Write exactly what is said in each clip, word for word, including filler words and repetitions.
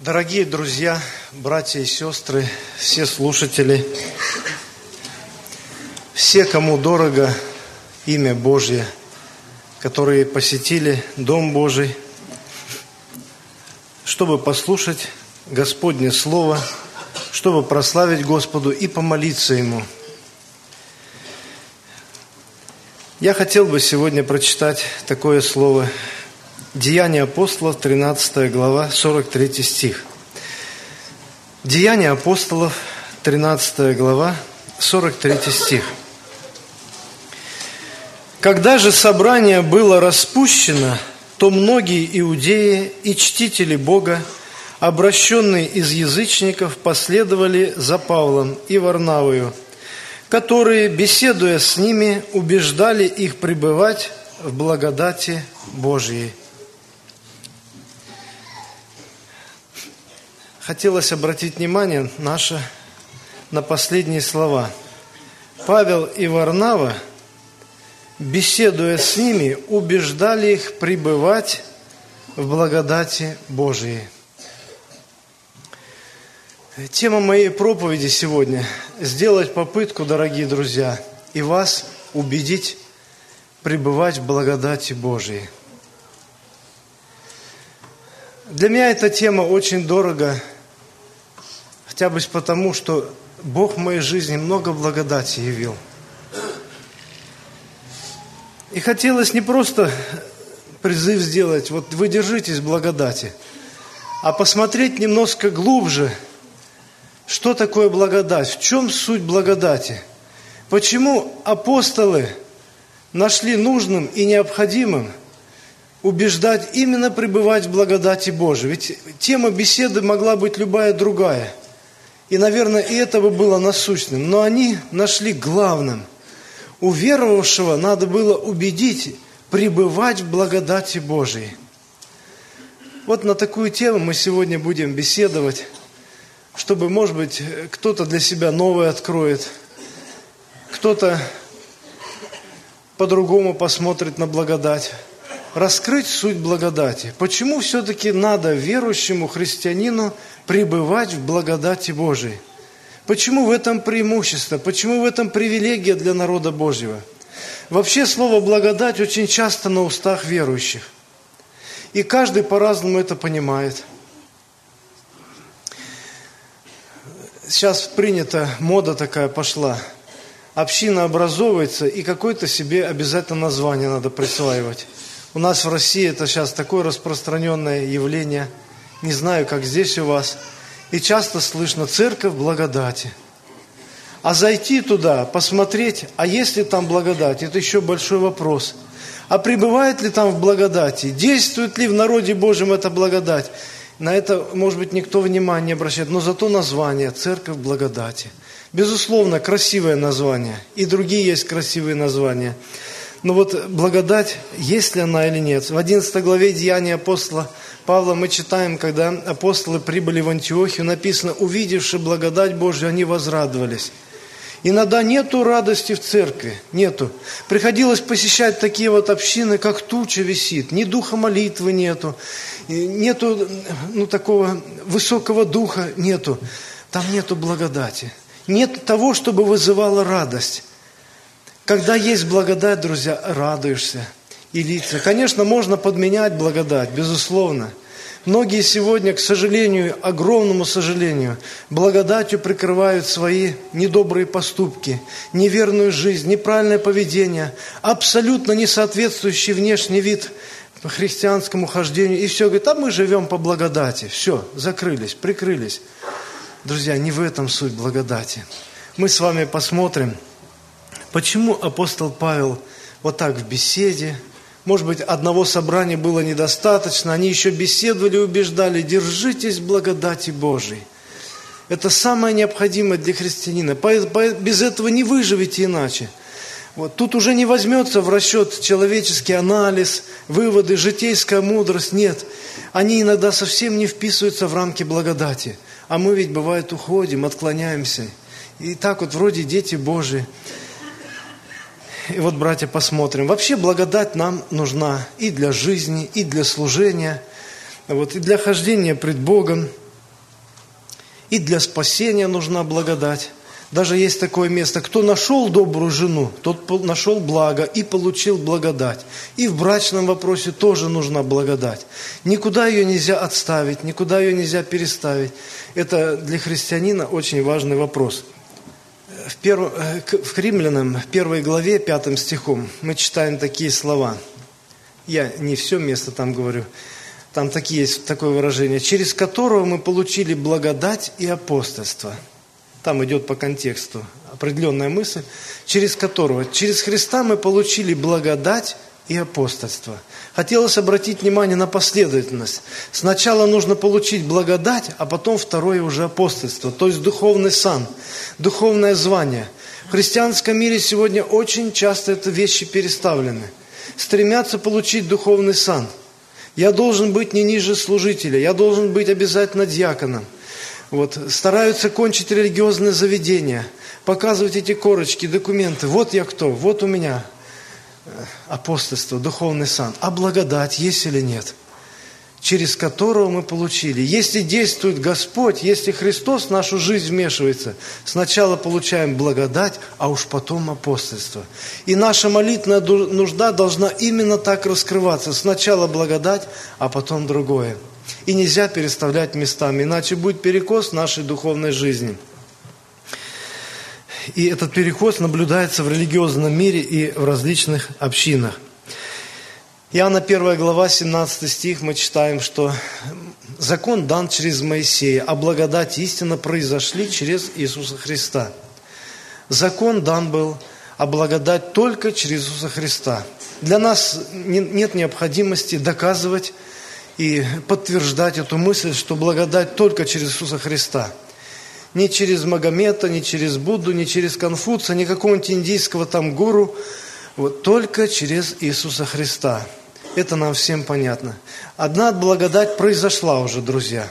Дорогие друзья, братья и сестры, все слушатели, все, кому дорого имя Божье, которые посетили Дом Божий, чтобы послушать Господне Слово, чтобы прославить Господу и помолиться Ему. Я хотел бы сегодня прочитать такое слово. Деяния апостолов, тринадцатая глава, сорок третий стих. Деяния апостолов, тринадцатая глава, сорок третий стих. «Когда же собрание было распущено, то многие иудеи и чтители Бога, обращенные из язычников, последовали за Павлом и Варнавою, которые, беседуя с ними, убеждали их пребывать в благодати Божьей». Хотелось обратить внимание наше на последние слова. Павел и Варнава, беседуя с ними, убеждали их пребывать в благодати Божией. Тема моей проповеди сегодня – сделать попытку, дорогие друзья, и вас убедить пребывать в благодати Божией. Для меня эта тема очень дорога, хотя бы потому, что Бог в моей жизни много благодати явил. И хотелось не просто призыв сделать, вот вы держитесь благодати, а посмотреть немножко глубже, что такое благодать, в чем суть благодати, почему апостолы нашли нужным и необходимым убеждать именно пребывать в благодати Божией. Ведь тема беседы могла быть любая другая. И, наверное, и это бы было насущным. Но они нашли главным. У веровавшего надо было убедить пребывать в благодати Божией. Вот на такую тему мы сегодня будем беседовать, чтобы, может быть, кто-то для себя новое откроет, кто-то по-другому посмотрит на благодать. Раскрыть суть благодати. Почему все-таки надо верующему христианину пребывать в благодати Божией? Почему в этом преимущество? Почему в этом привилегия для народа Божьего? Вообще слово «благодать» очень часто на устах верующих. И каждый по-разному это понимает. Сейчас принята, мода такая пошла. Община образовывается, и какое-то себе обязательно название надо присваивать. У нас в России это сейчас такое распространенное явление. Не знаю, как здесь у вас. И часто слышно «церковь благодати». А зайти туда, посмотреть, а есть ли там благодать, это еще большой вопрос. А пребывает ли там в благодати? Действует ли в народе Божьем эта благодать? На это, может быть, никто внимания не обращает. Но зато название «церковь благодати». Безусловно, красивое название. И другие есть красивые названия. Но вот благодать, есть ли она или нет? В одиннадцатой главе Деяния апостола Павла мы читаем, когда апостолы прибыли в Антиохию, написано: «Увидевши благодать Божию, они возрадовались». Иногда нету радости в церкви, нету. Приходилось посещать такие вот общины, как туча висит, ни духа молитвы нету, нету ну, такого высокого духа, нету. Там нету благодати. Нет того, чтобы вызывало радость. Когда есть благодать, друзья, радуешься и лица. Конечно, можно подменять благодать, безусловно. Многие сегодня, к сожалению, огромному сожалению, благодатью прикрывают свои недобрые поступки, неверную жизнь, неправильное поведение, абсолютно не соответствующий внешний вид по христианскому хождению. И все, говорит, а мы живем по благодати. Все, закрылись, прикрылись. Друзья, не в этом суть благодати. Мы с вами посмотрим, почему апостол Павел вот так в беседе, может быть, одного собрания было недостаточно, они еще беседовали и убеждали: держитесь благодати Божией. Это самое необходимое для христианина. Без этого не выживете иначе. Вот. Тут уже не возьмется в расчет человеческий анализ, выводы, житейская мудрость. Нет, они иногда совсем не вписываются в рамки благодати. А мы ведь, бывает, уходим, отклоняемся. И так вот вроде дети Божии. И вот, братья, посмотрим. Вообще благодать нам нужна и для жизни, и для служения, вот, и для хождения пред Богом. И для спасения нужна благодать. Даже есть такое место: кто нашел добрую жену, тот нашел благо и получил благодать. И в брачном вопросе тоже нужна благодать. Никуда ее нельзя отставить, никуда ее нельзя переставить. Это для христианина очень важный вопрос. В, перв... в Римлянам, первой главе, пятым стихом, мы читаем такие слова. Я не все место там говорю. Там такие, есть такое выражение: через которого мы получили благодать и апостольство. Там идет по контексту определенная мысль, через которого, через Христа мы получили благодать и апостольство. Хотелось обратить внимание на последовательность. Сначала нужно получить благодать, а потом второе уже апостольство, то есть духовный сан, духовное звание. В христианском мире сегодня очень часто это вещи переставлены. Стремятся получить духовный сан. Я должен быть не ниже служителя, я должен быть обязательно диаконом. Вот, стараются кончить религиозное заведение, показывать эти корочки, документы. Вот я кто, вот у меня апостольство, духовный сан. А благодать есть или нет? Через которого мы получили. Если действует Господь, если Христос в нашу жизнь вмешивается, сначала получаем благодать, а уж потом апостольство. И наша молитвенная нужда должна именно так раскрываться. Сначала благодать, а потом другое. И нельзя переставлять местами, иначе будет перекос в нашей духовной жизни. И этот перекос наблюдается в религиозном мире и в различных общинах. Иоанна первая глава, семнадцатый стих, мы читаем, что закон дан через Моисея, а благодать и истина произошли через Иисуса Христа. Закон дан был, а благодать только через Иисуса Христа. Для нас нет необходимости доказывать и подтверждать эту мысль, что благодать только через Иисуса Христа. Не через Магомета, не через Будду, не через Конфуция, не какого-нибудь индийского там гуру. Вот, только через Иисуса Христа. Это нам всем понятно. Одна благодать произошла уже, друзья.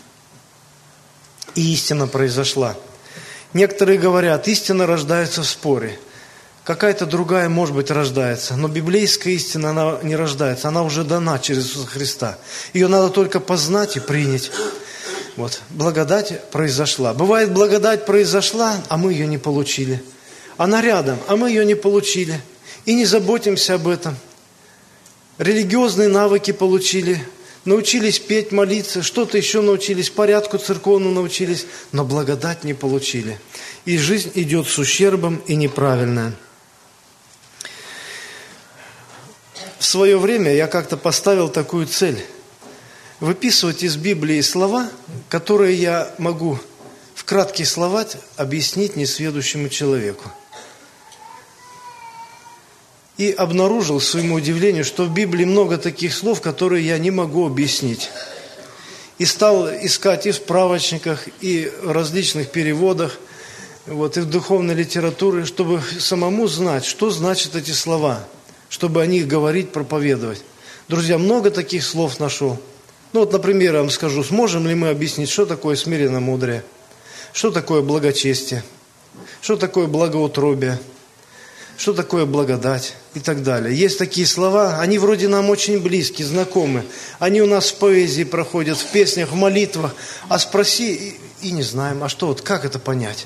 И истина произошла. Некоторые говорят, истина рождается в споре. Какая-то другая, может быть, рождается. Но библейская истина, она не рождается. Она уже дана через Иисуса Христа. Ее надо только познать и принять. Вот. Благодать произошла. Бывает, благодать произошла, а мы ее не получили. Она рядом, а мы ее не получили. И не заботимся об этом. Религиозные навыки получили. Научились петь, молиться. Что-то еще научились. Порядку церковному научились. Но благодать не получили. И жизнь идет с ущербом и неправильная. В свое время я как-то поставил такую цель. Выписывать из Библии слова, которые я могу в кратких словах объяснить несведущему человеку. И обнаружил, к своему удивлению, что в Библии много таких слов, которые я не могу объяснить. И стал искать и в справочниках, и в различных переводах, вот, и в духовной литературе, чтобы самому знать, что значат эти слова, чтобы о них говорить, проповедовать. Друзья, много таких слов нашел. Ну вот, например, я вам скажу, сможем ли мы объяснить, что такое смиренномудрие, что такое благочестие, что такое благоутробие, что такое благодать и так далее. Есть такие слова, они вроде нам очень близки, знакомы. Они у нас в поэзии проходят, в песнях, в молитвах. А спроси, и, и не знаем, а что вот, как это понять?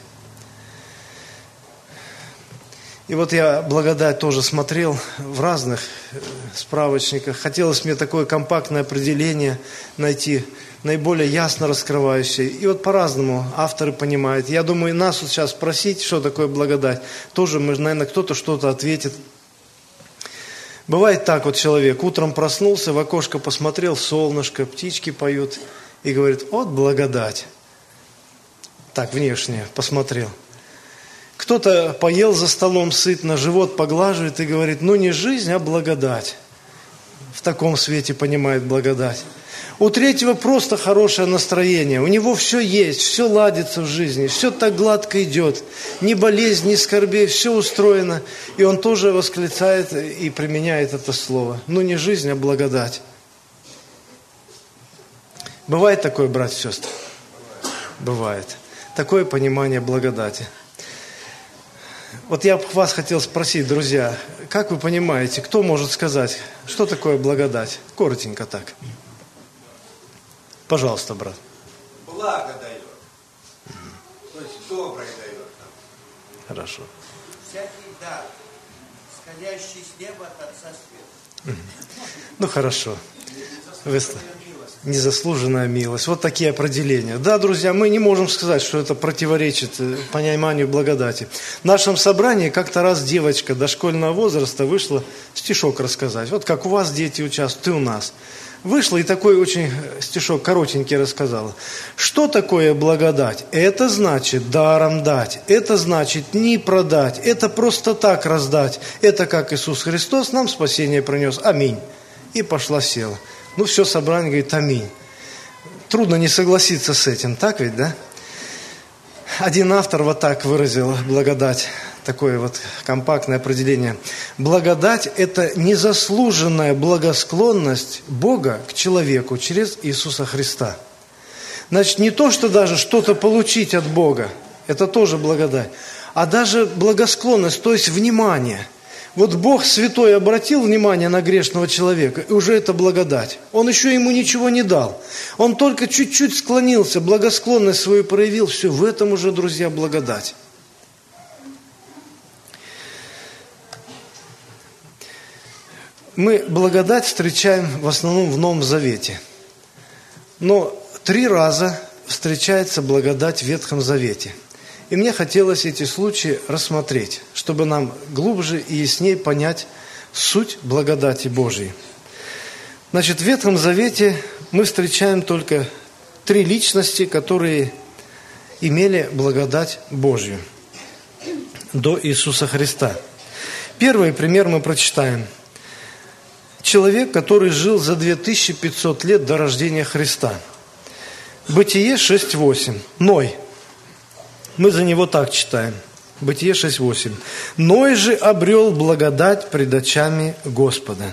И вот я благодать тоже смотрел в разных справочниках. Хотелось мне такое компактное определение найти, наиболее ясно раскрывающее. И вот по-разному авторы понимают. Я думаю, нас вот сейчас спросить, что такое благодать, тоже, наверное, кто-то что-то ответит. Бывает так вот человек, утром проснулся, в окошко посмотрел, солнышко, птички поют, и говорит, вот благодать. Так, внешне посмотрел. Кто-то поел за столом сытно, живот поглаживает и говорит, ну не жизнь, а благодать. В таком свете понимает благодать. У третьего просто хорошее настроение, у него все есть, все ладится в жизни, все так гладко идет, ни болезнь, ни скорбей, все устроено. И он тоже восклицает и применяет это слово. Ну не жизнь, а благодать. Бывает такое, братья и сестры? Бывает. Такое понимание благодати. Вот я вас хотел спросить, друзья, как вы понимаете, кто может сказать, что такое благодать? Коротенько так. Пожалуйста, брат. Благо дает. Хорошо. Всякий дар, сходящий с неба от Отца света. Ну, хорошо. Незаслуженная милость. Вот такие определения. Да, друзья, мы не можем сказать, что это противоречит пониманию благодати. В нашем собрании как-то раз девочка дошкольного возраста вышла стишок рассказать. Вот как у вас дети участвуют, и у нас. Вышла и такой очень стишок коротенький рассказала. Что такое благодать? Это значит даром дать. Это значит не продать. Это просто так раздать. Это как Иисус Христос нам спасение принес. Аминь. И пошла села. Ну, все собрание говорит аминь. Трудно не согласиться с этим, так ведь, да? Один автор вот так выразил благодать, такое вот компактное определение. Благодать – это незаслуженная благосклонность Бога к человеку через Иисуса Христа. Значит, не то, что даже что-то получить от Бога, это тоже благодать, а даже благосклонность, то есть внимание. Вот Бог Святой обратил внимание на грешного человека, и уже это благодать. Он еще ему ничего не дал. Он только чуть-чуть склонился, благосклонность свою проявил. Все, в этом уже, друзья, благодать. Мы благодать встречаем в основном в Новом Завете. Но три раза встречается благодать в Ветхом Завете. И мне хотелось эти случаи рассмотреть, чтобы нам глубже и яснее понять суть благодати Божьей. Значит, в Ветхом Завете мы встречаем только три личности, которые имели благодать Божью до Иисуса Христа. Первый пример мы прочитаем. Человек, который жил за две тысячи пятьсот лет до рождения Христа. Бытие шесть восемь. Ной. Мы за него так читаем. Бытие шесть восемь. Ной же обрел благодать пред очами Господа.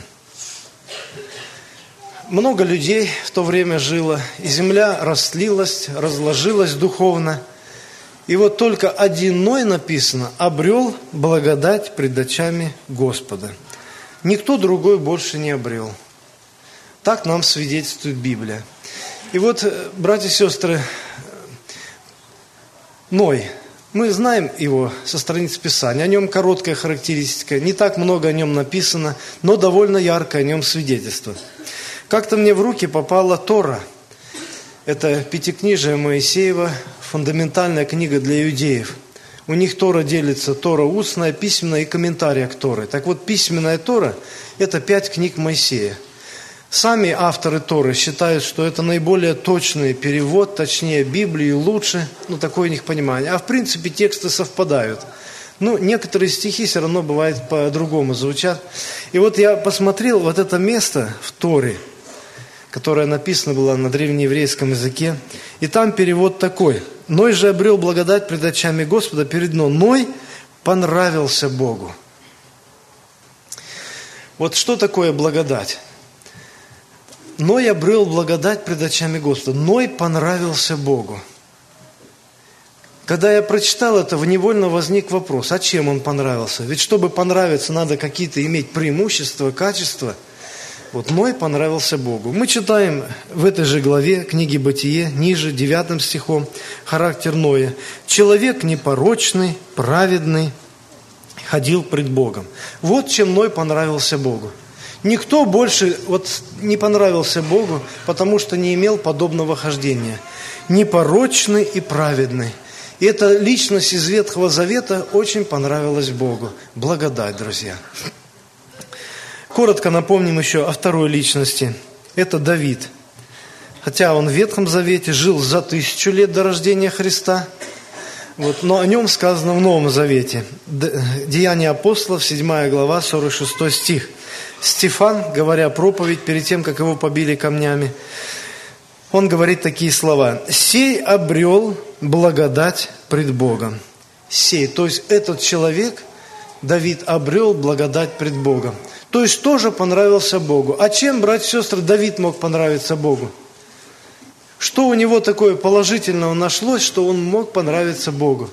Много людей в то время жило, и земля растлилась, разложилась духовно. И вот только один Ной, написано, обрел благодать пред очами Господа. Никто другой больше не обрел. Так нам свидетельствует Библия. И вот, братья и сестры, Ной, мы знаем его со страниц Писания, о нем короткая характеристика, не так много о нем написано, но довольно яркое о нем свидетельство. Как-то мне в руки попала Тора, это пятикнижие Моисеева, фундаментальная книга для иудеев. У них Тора делится, Тора устная, письменная и комментария к Торе. Так вот, письменная Тора – это пять книг Моисея. Сами авторы Торы считают, что это наиболее точный перевод, точнее Библии, лучше, ну такое у них понимание. А в принципе тексты совпадают. Ну, некоторые стихи все равно бывает по-другому звучат. И вот я посмотрел вот это место в Торе, которое написано было на древнееврейском языке, и там перевод такой. Ной же обрел благодать пред очами Господа, перед Ной. Ной понравился Богу. Вот что такое благодать? Ной обрел благодать пред очами Господа. Ной понравился Богу. Когда я прочитал это, невольно возник вопрос, а чем он понравился? Ведь чтобы понравиться, надо какие-то иметь преимущества, качества. Вот Ной понравился Богу. Мы читаем в этой же главе книги Бытие, ниже, девятым стихом, характер Ноя. Человек непорочный, праведный, ходил пред Богом. Вот чем Ной понравился Богу. Никто больше вот не понравился Богу, потому что не имел подобного хождения. Непорочный и праведный. И эта личность из Ветхого Завета очень понравилась Богу. Благодать, друзья. Коротко напомним еще о второй личности. Это Давид. Хотя он в Ветхом Завете жил за тысячу лет до рождения Христа, вот, но о нем сказано в Новом Завете. Деяния апостолов, седьмая глава, сорок шестой стих. Стефан, говоря проповедь перед тем, как его побили камнями, он говорит такие слова. «Сей обрел благодать пред Богом». Сей, то есть этот человек, Давид, обрел благодать пред Богом. То есть тоже понравился Богу. А чем, братья и сестры, Давид мог понравиться Богу? Что у него такое положительного нашлось, что он мог понравиться Богу?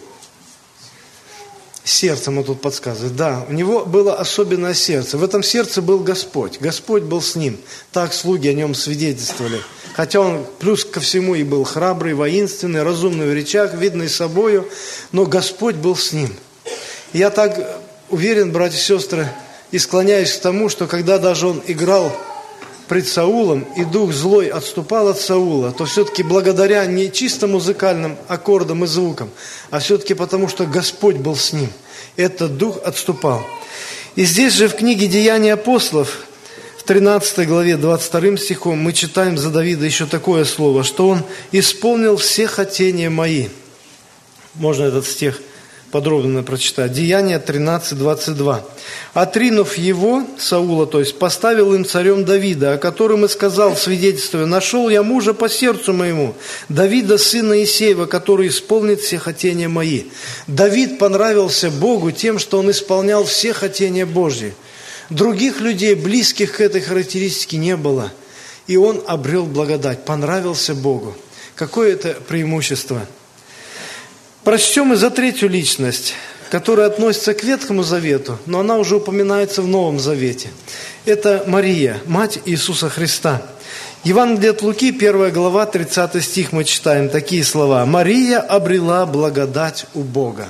Сердце ему тут подсказывает. Да, у него было особенное сердце. В этом сердце был Господь. Господь был с ним. Так слуги о нем свидетельствовали. Хотя он плюс ко всему и был храбрый, воинственный, разумный в речах, видный собою, но Господь был с ним. Я так уверен, братья и сестры, и склоняюсь к тому, что когда даже он играл пред Саулом, и дух злой отступал от Саула, то все-таки благодаря не чисто музыкальным аккордам и звукам, а все-таки потому, что Господь был с ним, этот дух отступал. И здесь же в книге «Деяния апостолов», в тринадцатой главе, двадцать вторым стихом, мы читаем за Давида еще такое слово, что он исполнил все хотения мои. Можно этот стих подробно прочитать. Деяния тринадцать, двадцать два. «Отринув его, Саула, то есть, поставил им царем Давида, о котором и сказал в свидетельстве: нашел я мужа по сердцу моему, Давида, сына Исеева, который исполнит все хотения мои». Давид понравился Богу тем, что он исполнял все хотения Божьи. Других людей, близких к этой характеристике, не было. И он обрел благодать, понравился Богу. Какое это преимущество? Прочтем и за третью личность, которая относится к Ветхому Завету, но она уже упоминается в Новом Завете. Это Мария, мать Иисуса Христа. Евангелие от Луки, первая глава, тридцатый стих, мы читаем такие слова. «Мария обрела благодать у Бога».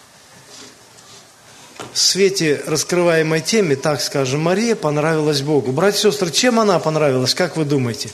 В свете раскрываемой темы, так скажем, Мария понравилась Богу. Братья и сестры, чем она понравилась, как вы думаете?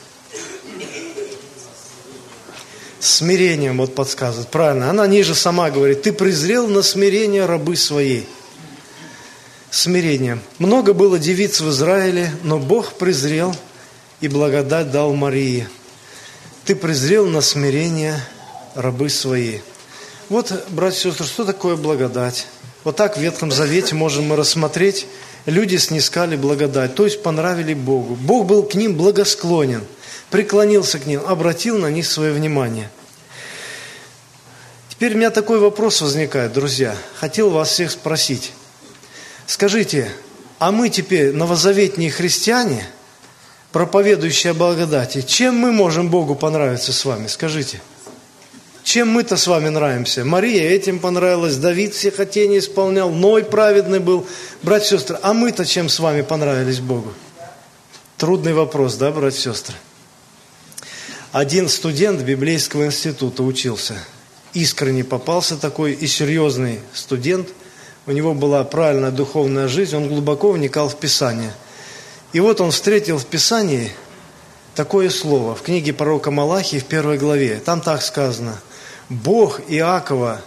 Смирением, вот подсказывает. Правильно, она ниже сама говорит: «Ты презрел на смирение рабы своей». Смирением. Много было девиц в Израиле, но Бог презрел и благодать дал Марии. «Ты презрел на смирение рабы своей». Вот, братья и сестры, что такое благодать? Вот так в Ветхом Завете можем мы рассмотреть. Люди снискали благодать, то есть понравили Богу. Бог был к ним благосклонен, преклонился к ним, обратил на них свое внимание. Теперь у меня такой вопрос возникает, друзья. Хотел вас всех спросить. Скажите, а мы теперь, новозаветные христиане, проповедующие о благодати, чем мы можем Богу понравиться с вами? Скажите. Чем мы-то с вами нравимся? Мария этим понравилась, Давид все хотения исполнял, Ной праведный был. Братья и сестры, а мы-то чем с вами понравились Богу? Трудный вопрос, да, братья и сестры? Один студент библейского института учился. Искренне попался такой и серьезный студент. У него была правильная духовная жизнь, он глубоко вникал в Писание. И вот он встретил в Писании такое слово, в книге пророка Малахии в первой главе. Там так сказано: «Бог Иакова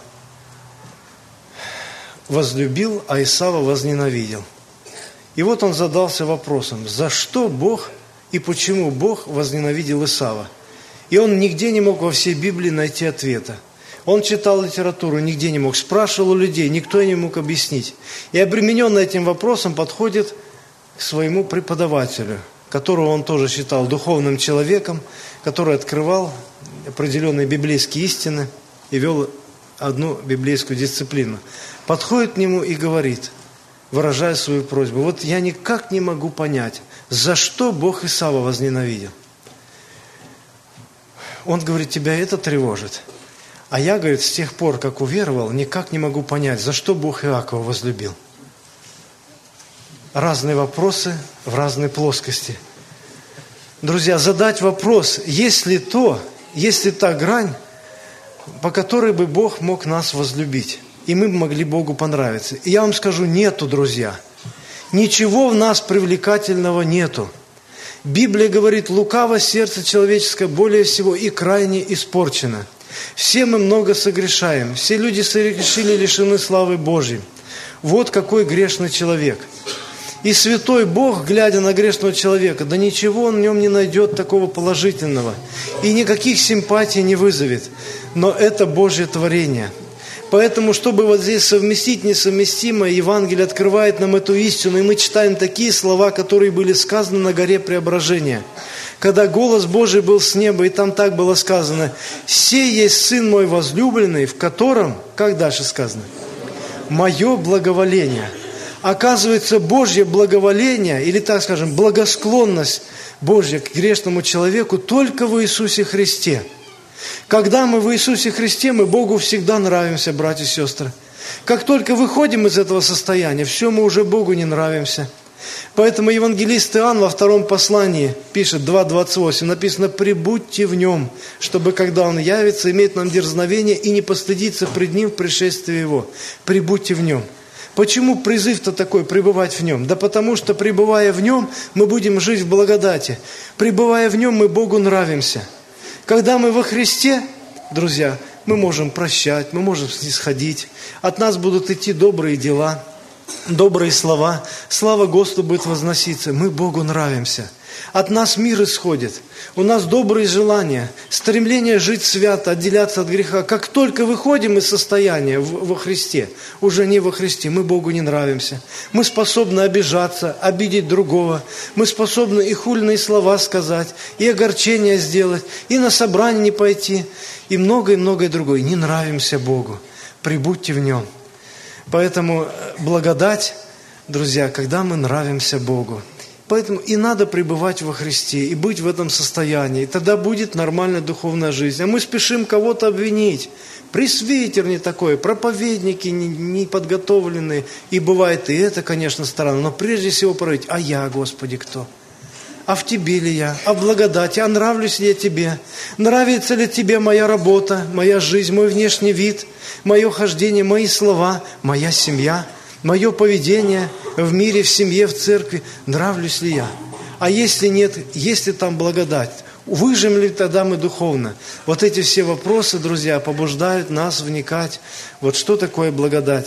возлюбил, а Исава возненавидел». И вот он задался вопросом, за что Бог и почему Бог возненавидел Исава. И он нигде не мог во всей Библии найти ответа. Он читал литературу, нигде не мог, спрашивал у людей, никто не мог объяснить. И обремененный этим вопросом подходит к своему преподавателю, которого он тоже считал духовным человеком, который открывал определенные библейские истины и вел одну библейскую дисциплину. Подходит к нему и говорит, выражая свою просьбу: вот я никак не могу понять, за что Бог Исава возненавидел. Он говорит: тебя это тревожит. А я, говорит, с тех пор, как уверовал, никак не могу понять, за что Бог Иакова возлюбил. Разные вопросы в разной плоскости. Друзья, задать вопрос, есть ли то, есть ли та грань, по которой бы Бог мог нас возлюбить, и мы бы могли Богу понравиться. И я вам скажу, нету, друзья. Ничего в нас привлекательного нету. Библия говорит, лукаво сердце человеческое более всего и крайне испорчено. Все мы много согрешаем, все люди согрешили, лишены славы Божьей. Вот какой грешный человек. И святой Бог, глядя на грешного человека, да ничего он в нем не найдет такого положительного. И никаких симпатий не вызовет. Но это Божье творение. Поэтому, чтобы вот здесь совместить несовместимое, Евангелие открывает нам эту истину. И мы читаем такие слова, которые были сказаны на горе Преображения. Когда голос Божий был с неба, и там так было сказано: «Сей есть Сын мой возлюбленный, в котором...» Как дальше сказано? «Мое благоволение». Оказывается, Божье благоволение, или так скажем, благосклонность Божья к грешному человеку только в Иисусе Христе. Когда мы в Иисусе Христе, мы Богу всегда нравимся, братья и сестры. Как только выходим из этого состояния, все, мы уже Богу не нравимся. Поэтому евангелист Иоанн во втором послании пишет, два двадцать восемь, написано: «Пребудьте в Нем, чтобы, когда Он явится, иметь нам дерзновение и не постыдиться пред Ним в пришествии Его». Пребудьте в Нем. Почему призыв-то такой, пребывать в Нем? Да потому что, пребывая в Нем, мы будем жить в благодати. Пребывая в Нем, мы Богу нравимся. Когда мы во Христе, друзья, мы можем прощать, мы можем снисходить. От нас будут идти добрые дела, добрые слова. Слава Господу будет возноситься. Мы Богу нравимся. От нас мир исходит. У нас добрые желания, стремление жить свято, отделяться от греха. Как только выходим из состояния во Христе, уже не во Христе, мы Богу не нравимся. Мы способны обижаться, обидеть другого. Мы способны и хульные слова сказать, и огорчение сделать, и на собрание не пойти, и многое-многое другое. Не нравимся Богу. Прибудьте в Нем. Поэтому благодать, друзья, когда мы нравимся Богу. Поэтому и надо пребывать во Христе, и быть в этом состоянии. И тогда будет нормальная духовная жизнь. А мы спешим кого-то обвинить. Пресвитер не такой, проповедники неподготовленные. И бывает и это, конечно, странно. Но прежде всего порыть, а я, Господи, кто? А в Тебе ли я? А в благодати? А нравлюсь ли я Тебе? Нравится ли Тебе моя работа, моя жизнь, мой внешний вид, мое хождение, мои слова, моя семья? Мое поведение в мире, в семье, в церкви, нравлюсь ли я? А если нет, есть ли там благодать? Выжим ли тогда мы духовно? Вот эти все вопросы, друзья, побуждают нас вникать. Вот что такое благодать?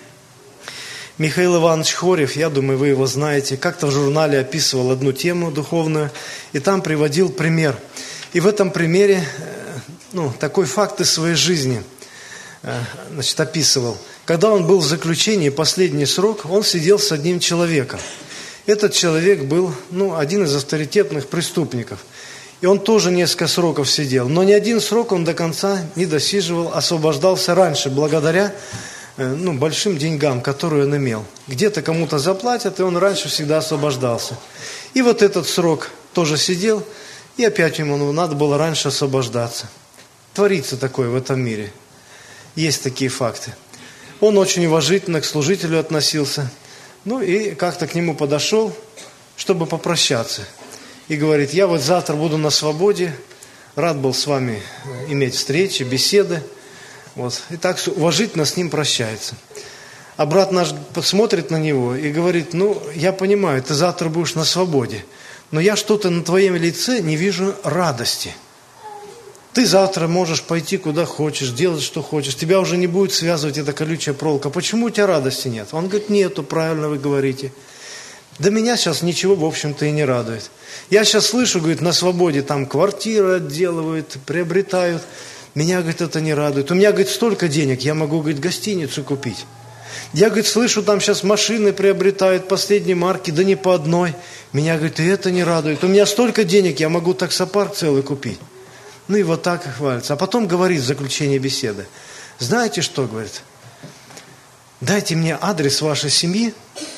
Михаил Иванович Хорев, я думаю, вы его знаете, как-то в журнале описывал одну тему духовную, и там приводил пример. И в этом примере, ну, такой факт из своей жизни, значит, описывал. Когда он был в заключении, последний срок, он сидел с одним человеком. Этот человек был, ну, один из авторитетных преступников. И он тоже несколько сроков сидел. Но ни один срок он до конца не досиживал, освобождался раньше, благодаря, ну, большим деньгам, которые он имел. Где-то кому-то заплатят, и он раньше всегда освобождался. И вот этот срок тоже сидел, и опять ему надо было раньше освобождаться. Творится такое в этом мире. Есть такие факты. Он очень уважительно к служителю относился. Ну и как-то к нему подошел, чтобы попрощаться. И говорит, я вот завтра буду на свободе, рад был с вами иметь встречи, беседы. Вот. И так уважительно с ним прощается. А брат наш смотрит на него и говорит, ну, я понимаю, ты завтра будешь на свободе, но я что-то на твоем лице не вижу радости. Ты завтра можешь пойти куда хочешь, делать что хочешь. Тебя уже не будет связывать эта колючая проволока. Почему у тебя радости нет? Он говорит, нету, правильно вы говорите. Да меня сейчас ничего, в общем-то, и не радует. Я сейчас слышу, говорит, на свободе там квартиры отделывают, приобретают. Меня, говорит, это не радует. У меня, говорит, столько денег, я могу, говорит, гостиницу купить. Я, говорит, слышу, там сейчас машины приобретают, последней марки, да не по одной. Меня, говорит, и это не радует. У меня столько денег, я могу таксопарк целый купить. Ну и вот так и хвалится. А потом говорит в заключении беседы. Знаете что, говорит? Дайте мне адрес вашей семьи.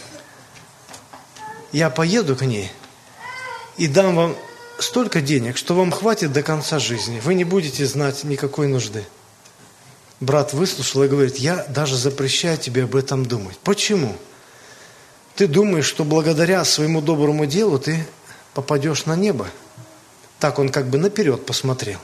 Я поеду к ней и дам вам столько денег, что вам хватит до конца жизни. Вы не будете знать никакой нужды. Брат выслушал и говорит, я даже запрещаю тебе об этом думать. Почему? Ты думаешь, что благодаря своему доброму делу ты попадешь на небо? Так он как бы наперед посмотрел.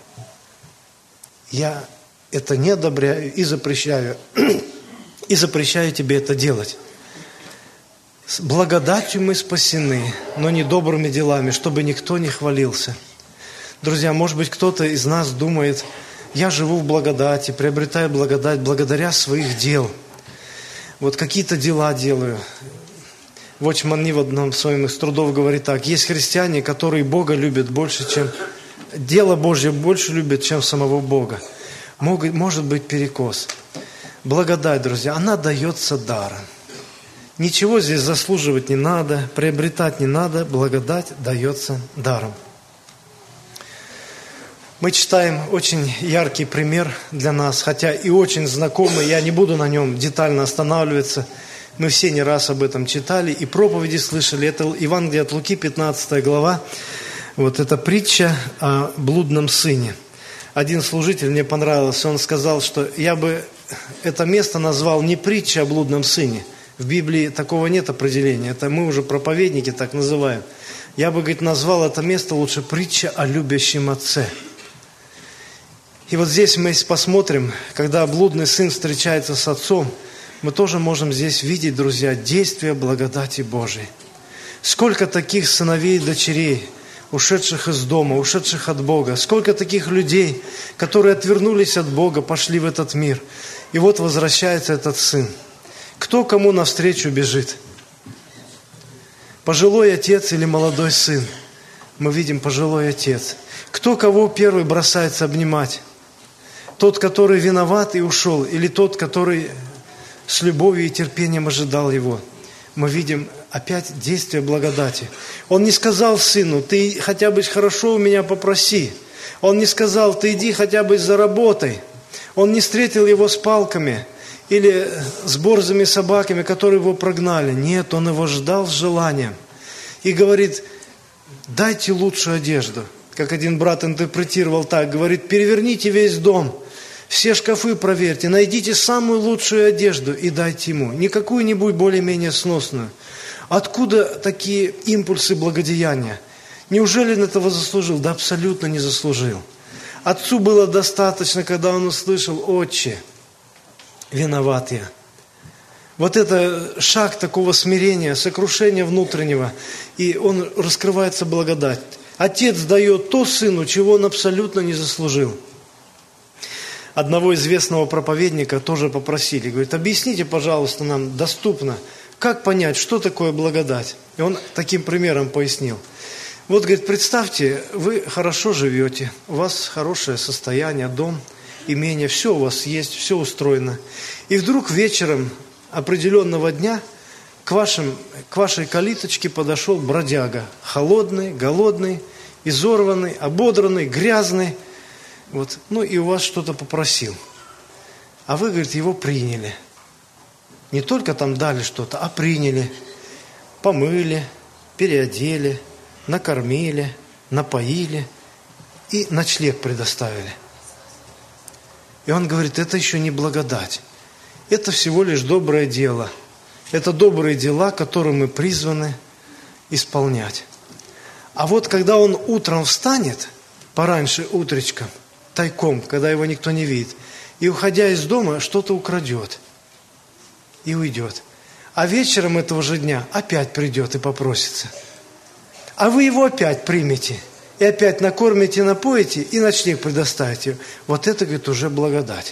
Я это не одобряю и запрещаю, и запрещаю тебе это делать. С благодатью мы спасены, но не добрыми делами, чтобы никто не хвалился. Друзья, может быть, кто-то из нас думает, я живу в благодати, приобретаю благодать благодаря своих дел. Вот какие-то дела делаю. Вотчман Ни в одном своем из трудов говорит так. Есть христиане, которые Бога любят больше, чем... Дело Божье больше любят, чем самого Бога. Может быть перекос. Благодать, друзья, она дается даром. Ничего здесь заслуживать не надо, приобретать не надо. Благодать дается даром. Мы читаем очень яркий пример для нас, хотя и очень знакомый. Я не буду на нем детально останавливаться. Мы все не раз об этом читали и проповеди слышали. Это Евангелие от Луки, пятнадцатая глава. Вот эта притча о блудном сыне. Один служитель, мне понравился, он сказал, что я бы это место назвал не притча о блудном сыне. В Библии такого нет определения. Это мы уже проповедники так называем. Я бы, говорит, назвал это место лучше притча о любящем отце. И вот здесь мы посмотрим, когда блудный сын встречается с отцом, мы тоже можем здесь видеть, друзья, действие благодати Божией. Сколько таких сыновей и дочерей, ушедших из дома, ушедших от Бога. Сколько таких людей, которые отвернулись от Бога, пошли в этот мир. И вот возвращается этот сын. Кто кому навстречу бежит? Пожилой отец или молодой сын? Мы видим пожилой отец. Кто кого первый бросается обнимать? Тот, который виноват и ушел, или тот, который с любовью и терпением ожидал его? Мы видим опять действие благодати. Он не сказал сыну: ты хотя бы хорошо у меня попроси. Он не сказал: ты иди хотя бы за работой. Он не встретил его с палками или с борзыми собаками, которые его прогнали. Нет, он его ждал с желанием. И говорит: дайте лучшую одежду. Как один брат интерпретировал так, говорит: переверните весь дом, все шкафы проверьте, найдите самую лучшую одежду и дайте ему. Не какую-нибудь более-менее сносную. Откуда такие импульсы благодеяния? Неужели он этого заслужил? Да абсолютно не заслужил. Отцу было достаточно, когда он услышал: отче, виноват я. Вот это шаг такого смирения, сокрушения внутреннего, и он раскрывается благодать. Отец дает то сыну, чего он абсолютно не заслужил. Одного известного проповедника тоже попросили, говорит: объясните, пожалуйста, нам доступно, как понять, что такое благодать. И он таким примером пояснил. Вот, говорит, представьте, вы хорошо живете, у вас хорошее состояние, дом, имение, все у вас есть, все устроено. И вдруг вечером определенного дня к, вашим, к вашей калиточке подошел бродяга, холодный, голодный, изорванный, ободранный, грязный. Вот, ну и у вас что-то попросил. А вы, говорит, его приняли. Не только там дали что-то, а приняли, помыли, переодели, накормили, напоили и ночлег предоставили. И он говорит: это еще не благодать. Это всего лишь доброе дело. Это добрые дела, которые мы призваны исполнять. А вот когда он утром встанет, пораньше утречком, тайком, когда его никто не видит, и, уходя из дома, что-то украдет и уйдет. А вечером этого же дня опять придет и попросится. А вы его опять примете, и опять накормите, напоите, и ночлег предоставите. Вот это, говорит, уже благодать.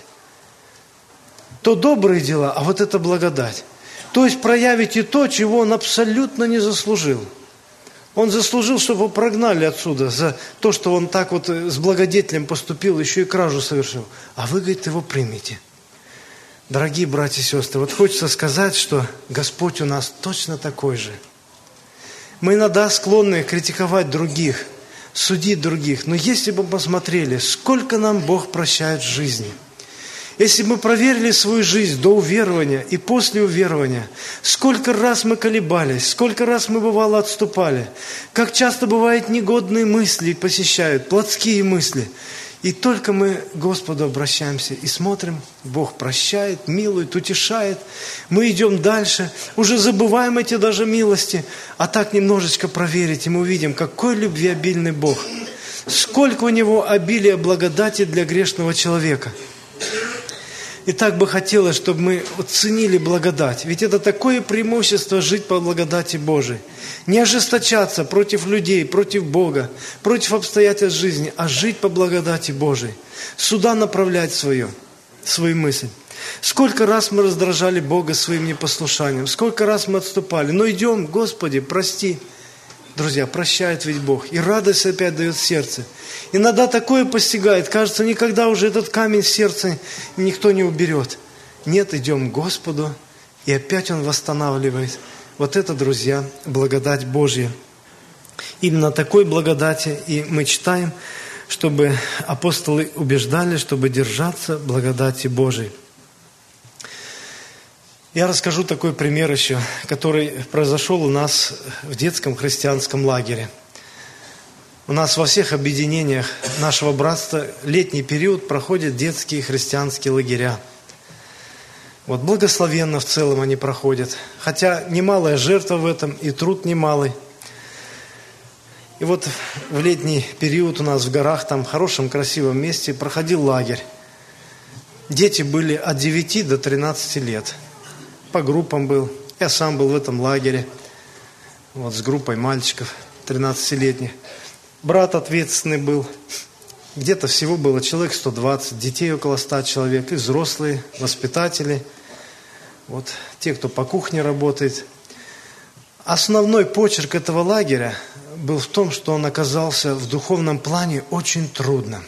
То добрые дела, а вот это благодать. То есть проявите то, чего он абсолютно не заслужил. Он заслужил, чтобы его прогнали отсюда за то, что он так вот с благодетелем поступил, еще и кражу совершил. А вы, говорит, его примите. Дорогие братья и сестры, вот хочется сказать, что Господь у нас точно такой же. Мы иногда склонны критиковать других, судить других. Но если бы мы посмотрели, сколько нам Бог прощает в жизни. Если бы мы проверили свою жизнь до уверования и после уверования, сколько раз мы колебались, сколько раз мы, бывало, отступали, как часто бывает негодные мысли посещают, плотские мысли. И только мы к Господу обращаемся и смотрим, Бог прощает, милует, утешает. Мы идем дальше, уже забываем эти даже милости, а так немножечко проверить, и мы увидим, какой любвеобильный Бог. Сколько у Него обилия благодати для грешного человека. И так бы хотелось, чтобы мы оценили благодать. Ведь это такое преимущество жить по благодати Божией. Не ожесточаться против людей, против Бога, против обстоятельств жизни, а жить по благодати Божией. Сюда направлять свое, свою мысль. Сколько раз мы раздражали Бога своим непослушанием, сколько раз мы отступали. Но идем, Господи, прости. Друзья, прощает ведь Бог. И радость опять дает в сердце. Иногда такое постигает. Кажется, никогда уже этот камень в сердце никто не уберет. Нет, идем к Господу, и опять Он восстанавливает. Вот это, друзья, благодать Божья. Именно такой благодати и мы читаем, чтобы апостолы убеждали, чтобы держаться благодати Божией. Я расскажу такой пример еще, который произошел у нас в детском христианском лагере. У нас во всех объединениях нашего братства летний период проходят детские христианские лагеря. Вот благословенно в целом они проходят, хотя немалая жертва в этом и труд немалый. И вот в летний период у нас в горах, там в хорошем красивом месте проходил лагерь. Дети были от девяти до тринадцати лет. по группам был. Я сам был в этом лагере, вот с группой мальчиков тринадцатилетних. Брат ответственный был. Где-то всего было человек сто двадцать, детей около ста человек, и взрослые, воспитатели, вот те, кто по кухне работает. Основной почерк этого лагеря был в том, что он оказался в духовном плане очень трудным.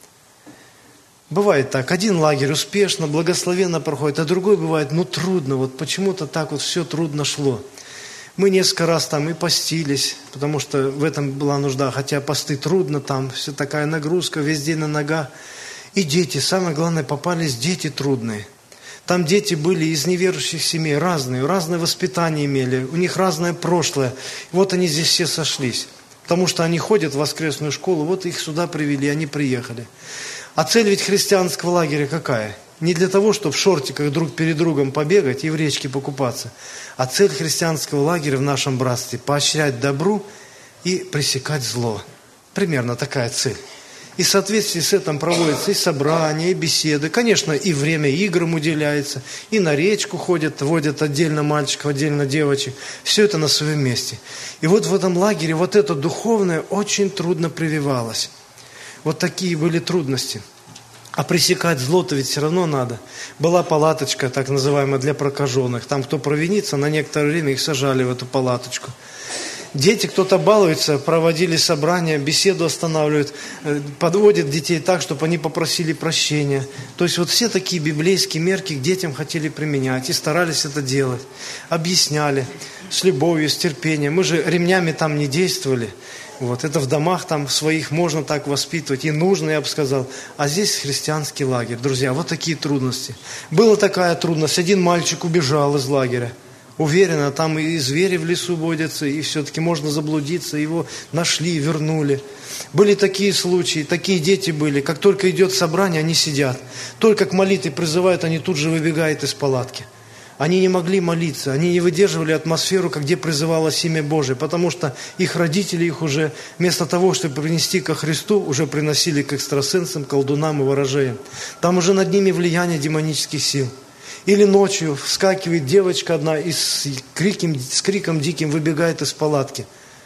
Бывает так, один лагерь успешно, благословенно проходит, а другой бывает, ну трудно, вот почему-то так вот все трудно шло. Мы несколько раз там и постились, потому что в этом была нужда, хотя посты трудно, там все такая нагрузка, весь день на ногах. И дети, самое главное, попались дети трудные. Там дети были из неверующих семей, разные, разное воспитание имели, у них разное прошлое. Вот они здесь все сошлись, потому что они ходят в воскресную школу, вот их сюда привели, они приехали. А цель ведь христианского лагеря какая? Не для того, чтобы в шортиках друг перед другом побегать и в речке покупаться, а цель христианского лагеря в нашем братстве – поощрять добру и пресекать зло. Примерно такая цель. И в соответствии с этим проводятся и собрания, и беседы. Конечно, и время играм уделяется, и на речку ходят, водят отдельно мальчиков, отдельно девочек. Все это на своем месте. И вот в этом лагере вот это духовное очень трудно прививалось. Вот такие были трудности. А пресекать зло-то ведь все равно надо. Была палаточка, так называемая, для прокаженных. Там кто провинится, на некоторое время их сажали в эту палаточку. Дети, кто-то балуется, проводили собрания, беседу останавливают, подводят детей так, чтобы они попросили прощения. То есть вот все такие библейские мерки к детям хотели применять и старались это делать. Объясняли с любовью, с терпением. Мы же ремнями там не действовали. Вот, это в домах там своих можно так воспитывать, и нужно, я бы сказал. А здесь христианский лагерь. Друзья, вот такие трудности. Была такая трудность. Один мальчик убежал из лагеря. Уверенно, там и звери в лесу водятся, и все-таки можно заблудиться. Его нашли, вернули. Были такие случаи, такие дети были. Как только идет собрание, они сидят. Только к молитве призывают, они тут же выбегают из палатки. Они не могли молиться, они не выдерживали атмосферу, где призывалось имя Божие, потому что их родители их уже, вместо того, чтобы принести ко Христу, уже приносили к экстрасенсам, колдунам и ворожеям. Там уже над ними влияние демонических сил. Или ночью вскакивает девочка одна и с криком, с криком диким выбегает из палатки.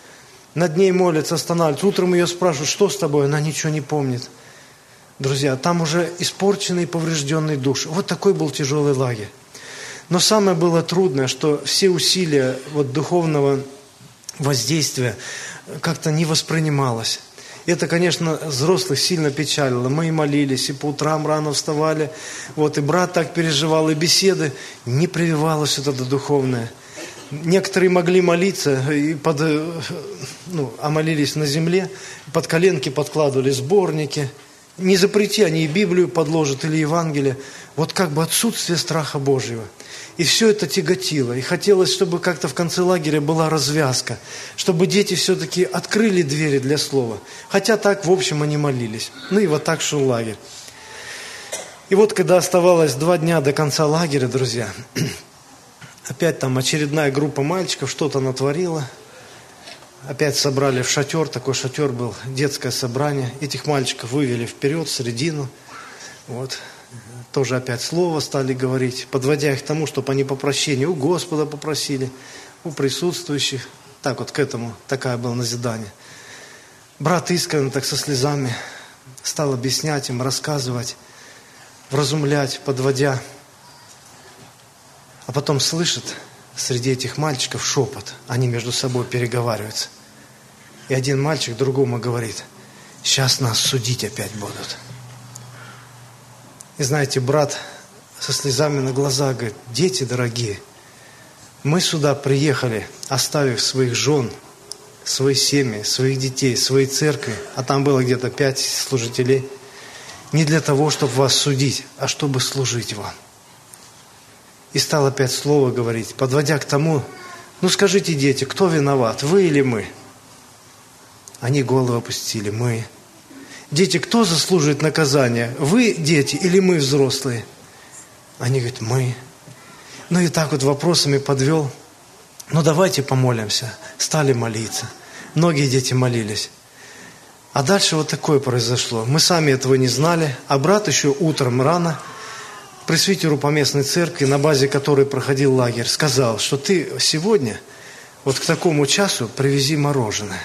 Над ней молятся, останавливаются. Утром ее спрашивают, что с тобой? Она ничего не помнит. Друзья, там уже испорченный, поврежденный душ. Вот такой был тяжелый лагерь. Но самое было трудное, что все усилия вот духовного воздействия как-то не воспринималось. Это, конечно, взрослых сильно печалило. Мы и молились, и по утрам рано вставали. Вот, и брат так переживал, и беседы. Не прививалось вот это духовное. Некоторые могли молиться, и под, ну, а молились на земле, под коленки подкладывали сборники. Не запрети, они и Библию подложат, или Евангелие. Вот как бы отсутствие страха Божьего. И все это тяготило. И хотелось, чтобы как-то в конце лагеря была развязка. Чтобы дети все-таки открыли двери для слова. Хотя так, в общем, они молились. Ну и вот так шел лагерь. И вот, когда оставалось два дня до конца лагеря, друзья, опять там очередная группа мальчиков что-то натворила. Опять собрали в шатер. Такой шатер был, детское собрание. Этих мальчиков вывели вперед, в середину. Вот. Тоже опять слово стали говорить, подводя их к тому, чтобы они по прощению у Господа попросили, у присутствующих. Так вот к этому, такое было назидание. Брат искренне так со слезами стал объяснять им, рассказывать, вразумлять, подводя. А потом слышит среди этих мальчиков шепот, они между собой переговариваются. И один мальчик другому говорит, сейчас нас судить опять будут. И знаете, брат со слезами на глазах говорит, дети дорогие, мы сюда приехали, оставив своих жен, свои семьи, своих детей, свои церкви, а там было где-то пять служителей, не для того, чтобы вас судить, а чтобы служить вам. И стал опять слово говорить, подводя к тому, ну скажите, дети, кто виноват, вы или мы? Они голову опустили, мы. Дети, кто заслуживает наказания? Вы, дети, или мы, взрослые? Они говорят, мы. Ну и так вот вопросами подвел. Ну давайте помолимся. Стали молиться. Многие дети молились. А дальше вот такое произошло. Мы сами этого не знали. А брат еще утром рано пресвитеру поместной церкви, на базе которой проходил лагерь, сказал, что ты сегодня вот к такому часу привези мороженое.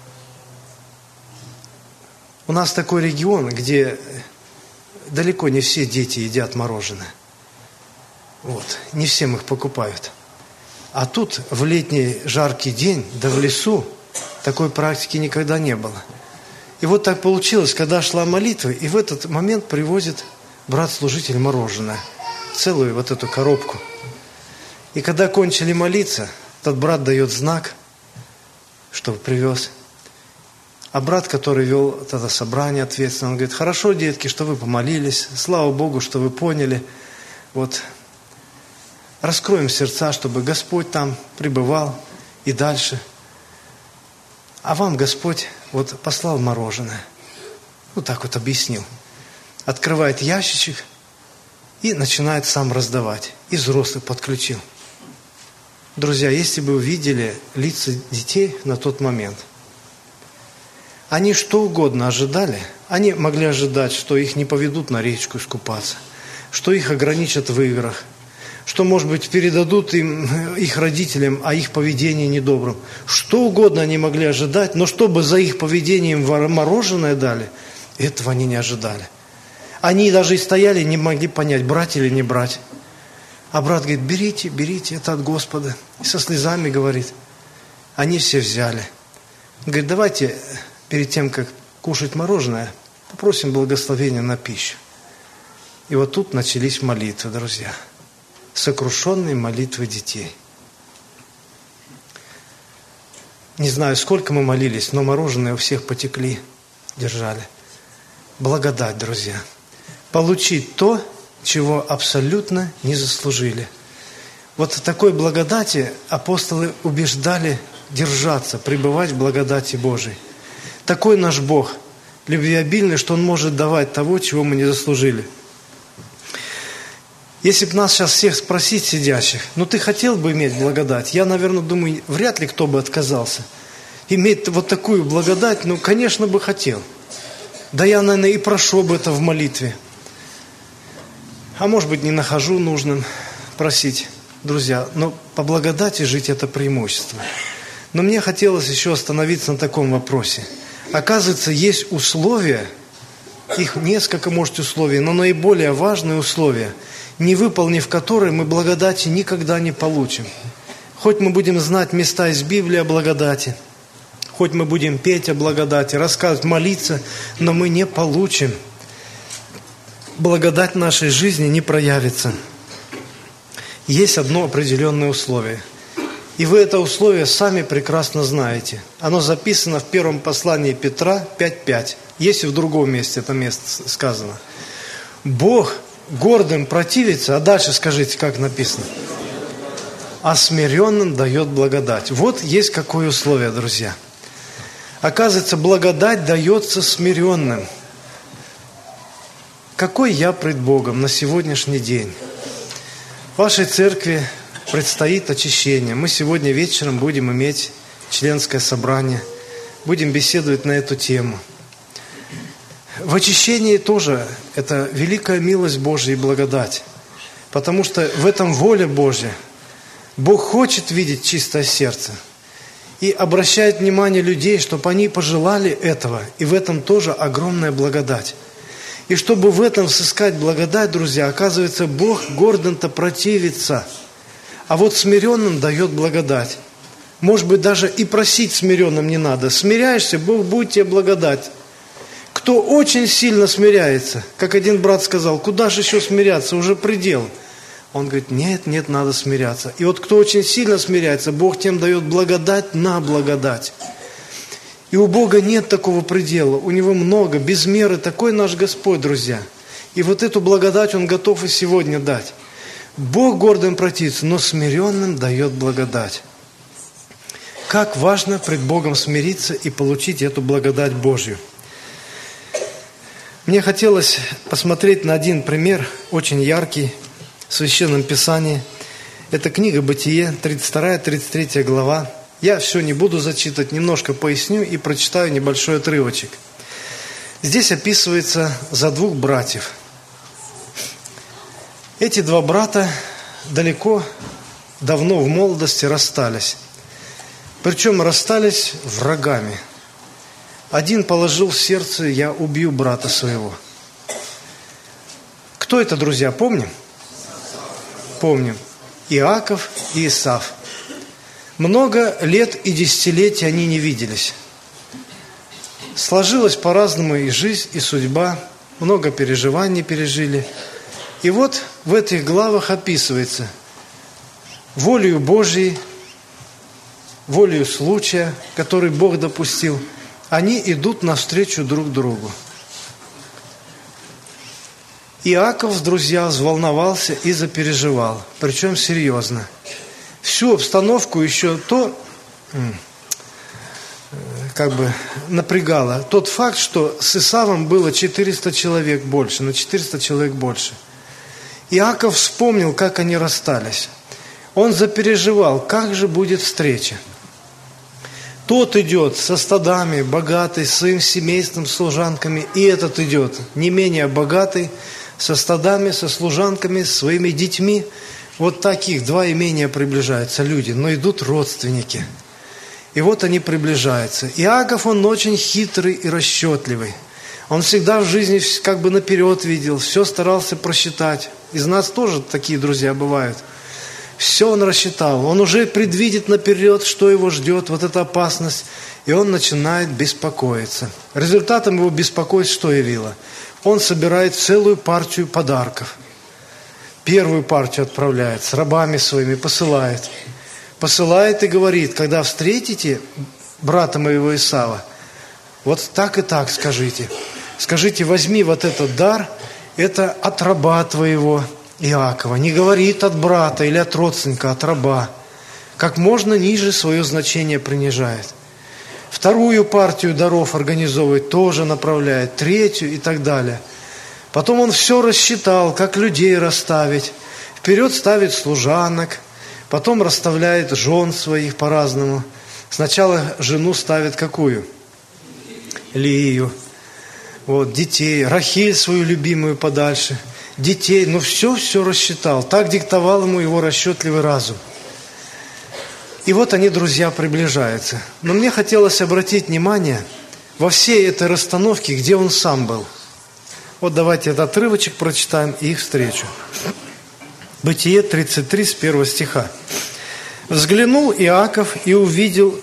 У нас такой регион, где далеко не все дети едят мороженое. Вот. Не всем их покупают. А тут в летний жаркий день, да в лесу, такой практики никогда не было. И вот так получилось, когда шла молитва, и в этот момент привозит брат-служитель мороженое, целую вот эту коробку. И когда кончили молиться, тот брат дает знак, чтобы привез. А брат, который вел это собрание ответственно, он говорит: хорошо, детки, что вы помолились, слава Богу, что вы поняли. Вот раскроем сердца, чтобы Господь там пребывал и дальше. А вам Господь вот послал мороженое. Вот так вот объяснил. Открывает ящичек и начинает сам раздавать. И взрослых подключил. Друзья, если бы вы видели лица детей на тот момент, они что угодно ожидали. Они могли ожидать, что их не поведут на речку искупаться, что их ограничат в играх, что, может быть, передадут им, их родителям о их поведении недобром. Что угодно они могли ожидать, но чтобы за их поведением мороженое дали, этого они не ожидали. Они даже и стояли, не могли понять, брать или не брать. А брат говорит: берите, берите, это от Господа. И со слезами говорит. Они все взяли. Он говорит: давайте перед тем, как кушать мороженое, попросим благословения на пищу. И вот тут начались молитвы, друзья. Сокрушенные молитвы детей. Не знаю, сколько мы молились, но мороженое у всех потекли, держали. Благодать, друзья. Получить то, чего абсолютно не заслужили. Вот в такой благодати апостолы убеждали держаться, пребывать в благодати Божией. Такой наш Бог, любвеобильный, что Он может давать того, чего мы не заслужили. Если бы нас сейчас всех спросить, сидящих, ну ты хотел бы иметь благодать? Я, наверное, думаю, вряд ли кто бы отказался. Иметь вот такую благодать, ну, конечно, бы хотел. Да я, наверное, и прошу об этом в молитве. А может быть, не нахожу нужным просить, друзья. Но по благодати жить – это преимущество. Но мне хотелось еще остановиться на таком вопросе. Оказывается, есть условия, их несколько, может, условий, но наиболее важные условия, не выполнив которые, мы благодати никогда не получим. Хоть мы будем знать места из Библии о благодати, хоть мы будем петь о благодати, рассказывать, молиться, но мы не получим. Благодать в нашей жизни не проявится. Есть одно определенное условие. И вы это условие сами прекрасно знаете. Оно записано в первом послании Петра пять пять. Есть и в другом месте это место сказано. Бог гордым противится, а дальше скажите, как написано. А смиренным дает благодать. Вот есть какое условие, друзья. Оказывается, благодать дается смиренным. Какой я пред Богом на сегодняшний день? В вашей церкви предстоит очищение. Мы сегодня вечером будем иметь членское собрание. Будем беседовать на эту тему. В очищении тоже это великая милость Божья и благодать. Потому что в этом воля Божья. Бог хочет видеть чистое сердце. И обращает внимание людей, чтобы они пожелали этого. И в этом тоже огромная благодать. И чтобы в этом сыскать благодать, друзья, оказывается, Бог гордым-то противится. А вот смиренным дает благодать. Может быть, даже и просить смиренным не надо. Смиряешься, Бог будет тебе благодать. Кто очень сильно смиряется, как один брат сказал, куда же еще смиряться, уже предел. Он говорит, нет, нет, надо смиряться. И вот кто очень сильно смиряется, Бог тем дает благодать на благодать. И у Бога нет такого предела, у Него много, без меры, такой наш Господь, друзья. И вот эту благодать Он готов и сегодня дать. Бог гордым противится, но смиренным дает благодать. Как важно пред Богом смириться и получить эту благодать Божью. Мне хотелось посмотреть на один пример, очень яркий, в Священном Писании. Это книга Бытие, тридцать вторая тридцать третья глава. Я все не буду зачитывать, немножко поясню и прочитаю небольшой отрывочек. Здесь описывается за двух братьев. Эти два брата далеко, давно в молодости расстались. Причем расстались врагами. Один положил в сердце: я убью брата своего. Кто это, друзья, помним? Помним. Иаков и Исав. Много лет и десятилетий они не виделись. Сложилась по-разному и жизнь, и судьба. Много переживаний пережили. И вот в этих главах описывается: волею Божией, волею случая, который Бог допустил, они идут навстречу друг другу. Иаков, друзья, взволновался и запереживал, причем серьезно. Всю обстановку еще то как бы напрягало. Тот факт, что с Исавом было четыреста человек больше, на четыреста человек больше. Иаков вспомнил, как они расстались. Он запереживал, как же будет встреча. Тот идет со стадами, богатый, с своим семейством, служанками, и этот идет, не менее богатый, со стадами, со служанками, с своими детьми. Вот таких два имения приближаются люди, но идут родственники. И вот они приближаются. Иаков, он очень хитрый и расчетливый. Он всегда в жизни как бы наперед видел, все старался просчитать. Из нас тоже такие друзья бывают. Все он рассчитал, он уже предвидит наперед, что его ждет, вот эта опасность, и он начинает беспокоиться. Результатом его беспокойства что явило? Он собирает целую партию подарков. Первую партию отправляет, с рабами своими посылает. Посылает и говорит: когда встретите брата моего Исава, вот так и так скажите. Скажите: возьми вот этот дар, это от раба твоего Иакова. Не говорит от брата или от родственника, от раба. Как можно ниже свое значение принижает. Вторую партию даров организовывает, тоже направляет. Третью и так далее. Потом он все рассчитал, как людей расставить. Вперед ставит служанок, потом расставляет жен своих по-разному. Сначала жену ставит какую? Лию. Вот, детей. Рахиль свою любимую подальше. Детей. Ну, все-все рассчитал. Так диктовал ему его расчетливый разум. И вот они, друзья, приближаются. Но мне хотелось обратить внимание во всей этой расстановке, где он сам был. Вот давайте этот отрывочек прочитаем и их встречу. Бытие тридцать три с первого стиха. «Взглянул Иаков и увидел,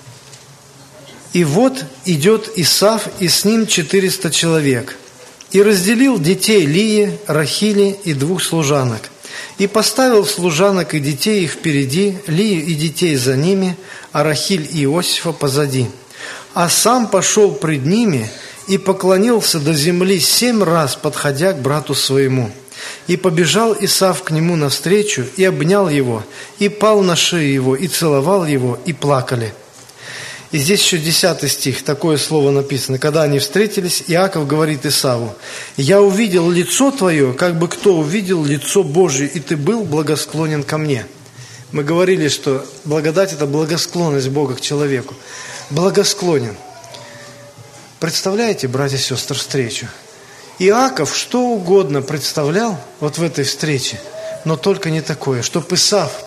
и вот идет Исав, и с ним четыреста человек. И разделил детей Лии, Рахили и двух служанок. И поставил служанок и детей их впереди, Лию и детей за ними, а Рахиль и Иосифа позади. А сам пошел пред ними и поклонился до земли семь раз, подходя к брату своему. И побежал Исав к нему навстречу, и обнял его, и пал на шею его, и целовал его, и плакали». И здесь еще десятый стих, такое слово написано. Когда они встретились, Иаков говорит Исаву: «Я увидел лицо твое, как бы кто увидел лицо Божие, и ты был благосклонен ко мне». Мы говорили, что благодать – это благосклонность Бога к человеку. Благосклонен. Представляете, братья и сестры, встречу? Иаков что угодно представлял вот в этой встрече, но только не такое, чтоб Исав.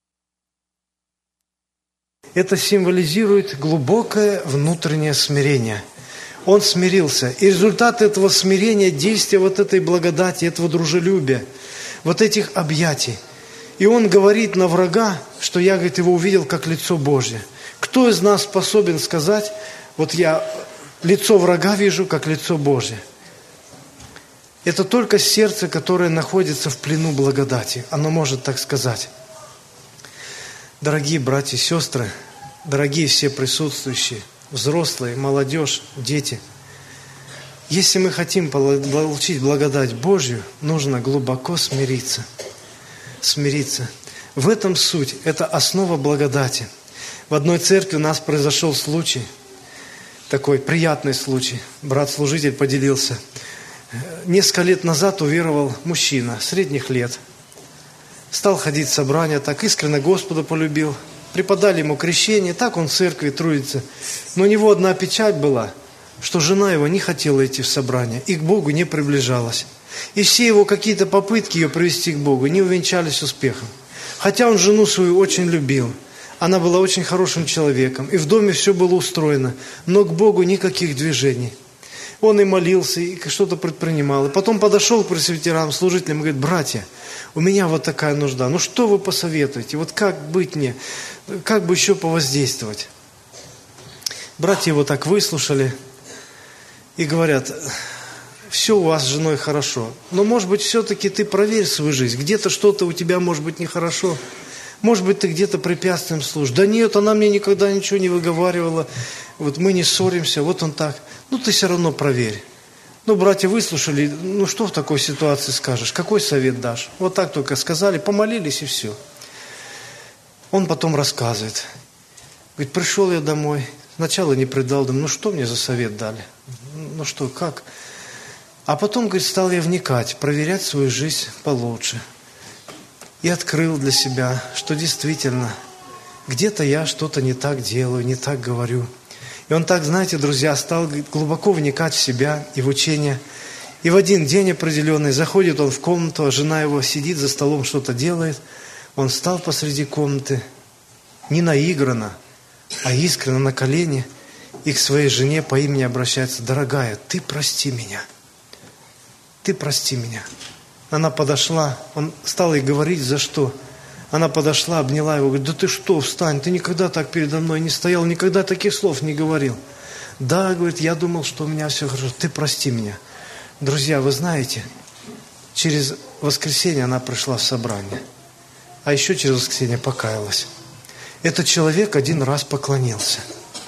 Это символизирует глубокое внутреннее смирение. Он смирился. И результат этого смирения, действия вот этой благодати, этого дружелюбия, вот этих объятий. И он говорит на врага, что я, говорит, его увидел как лицо Божье. Кто из нас способен сказать: вот я лицо врага вижу как лицо Божье? Это только сердце, которое находится в плену благодати. Оно может так сказать. Дорогие братья и сестры, дорогие все присутствующие, взрослые, молодежь, дети, если мы хотим получить благодать Божью, нужно глубоко смириться. Смириться. В этом суть, это основа благодати. В одной церкви у нас произошел случай, такой приятный случай. Брат-служитель поделился. Несколько лет назад уверовал мужчина, средних лет. Стал ходить в собрания, так искренне Господа полюбил. Преподали ему крещение, так он в церкви трудится. Но у него одна печать была. что жена его не хотела идти в собрание и к Богу не приближалась. И все его какие-то попытки ее привести к Богу не увенчались успехом. Хотя он жену свою очень любил. Она была очень хорошим человеком, и в доме все было устроено, но к Богу никаких движений. Он и молился, и что-то предпринимал. И потом подошел к пресвитерам, служителям, и говорит: братья, у меня вот такая нужда. Ну что вы посоветуете? Вот как быть мне? Как бы еще повоздействовать? Братья его так выслушали и говорят: все у вас с женой хорошо, но, может быть, все-таки ты проверь свою жизнь. Где-то что-то у тебя, может быть, нехорошо. Может быть, ты где-то препятствием служишь. Да нет, она мне никогда ничего не выговаривала. Вот мы не ссоримся, вот он так. Ну, ты все равно проверь. Ну, братья выслушали, ну, что в такой ситуации скажешь? Какой совет дашь? Вот так только сказали, помолились и все. Он потом рассказывает. Говорит: пришел я домой, сначала не предал, думаю, ну, что мне за совет дали? Ну, что, как? А потом, говорит, стал я вникать, проверять свою жизнь получше. И открыл для себя, что действительно где-то я что-то не так делаю, не так говорю. И он так, знаете, друзья, стал глубоко вникать в себя и в учение. И в один день определенный заходит он в комнату, а жена его сидит за столом, что-то делает. Он встал посреди комнаты, не наигранно, а искренне на колени, и к своей жене по имени обращается: дорогая, ты прости меня. Ты прости меня. Она подошла, он стал ей говорить, за что. Она подошла, обняла его, говорит: да ты что, встань, ты никогда так передо мной не стоял, никогда таких слов не говорил. Да, говорит, я думал, что у меня все хорошо, ты прости меня. Друзья, вы знаете, через воскресенье она пришла в собрание, а еще через воскресенье покаялась. Этот человек один раз поклонился.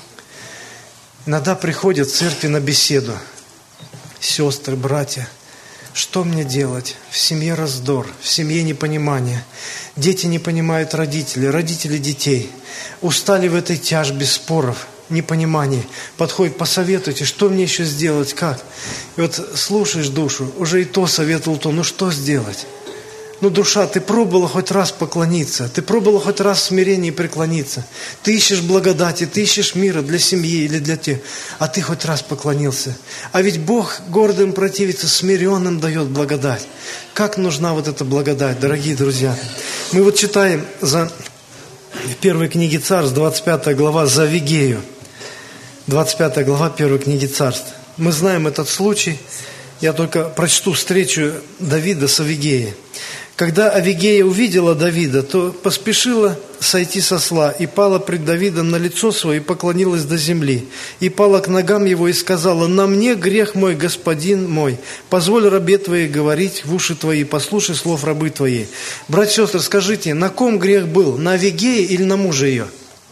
Иногда приходят в церкви на беседу сестры, братья. Что мне делать? В семье раздор, в семье непонимание. Дети не понимают родителей, родители детей. Устали в этой тяжбе споров, непониманий. Подходит: посоветуйте, что мне еще сделать, как? И вот слушаешь душу, уже и то советовал то, ну что сделать? Ну, душа, ты пробовала хоть раз поклониться, ты пробовала хоть раз в смирении преклониться. Ты ищешь благодати, ты ищешь мира для семьи или для тех, а ты хоть раз поклонился. А ведь Бог гордым противится, смиренным дает благодать. Как нужна вот эта благодать, дорогие друзья? Мы вот читаем за в первой книге Царств, двадцать пятая глава, за Авигею. двадцать пятая глава первой книги Царств. Мы знаем этот случай. Я только прочту встречу Давида с Авигеей. Когда Авигея увидела Давида, то поспешила сойти со осла и пала пред Давидом на лицо свое и поклонилась до земли. И пала к ногам его и сказала: на мне грех мой, господин мой, позволь рабе твоей говорить в уши твои, послушай слов рабы твоей. Братья и сестры, скажите, на ком грех был? На Авигее или на муже ее?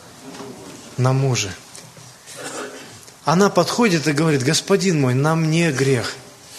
На муже. Она подходит и говорит: господин мой, на мне грех.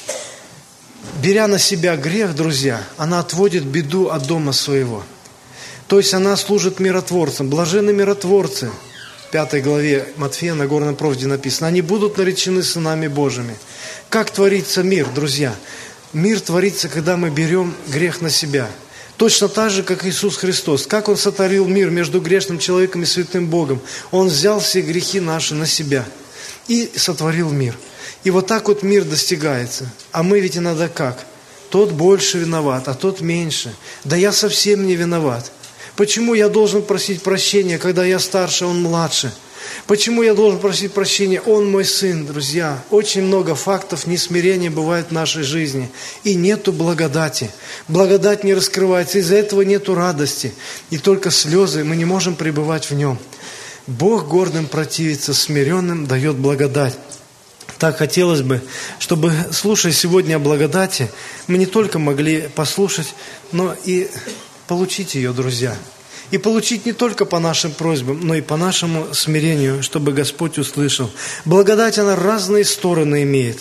Беря на себя грех, друзья, она отводит беду от дома своего. То есть она служит миротворцам. Блаженны миротворцы. В пятой главе Матфея на горном проводе написано: они будут наречены сынами Божьими. Как творится мир, друзья? Мир творится, когда мы берем грех на себя. Точно так же, как Иисус Христос. Как Он сотворил мир между грешным человеком и святым Богом. Он взял все грехи наши на себя и сотворил мир. И вот так вот мир достигается. А мы ведь иногда как? Тот больше виноват, а тот меньше. Да я совсем не виноват. Почему я должен просить прощения, когда я старше, он младше? Почему я должен просить прощения, он мой сын, друзья? Очень много фактов несмирения бывает в нашей жизни. И нету благодати. Благодать не раскрывается, из-за этого нету радости. И только слезы, мы не можем пребывать в нем. Бог гордым противится, смиренным дает благодать. Так хотелось бы, чтобы, слушая сегодня о благодати, мы не только могли послушать, но и получить ее, друзья. И получить не только по нашим просьбам, но и по нашему смирению, чтобы Господь услышал. Благодать, она разные стороны имеет.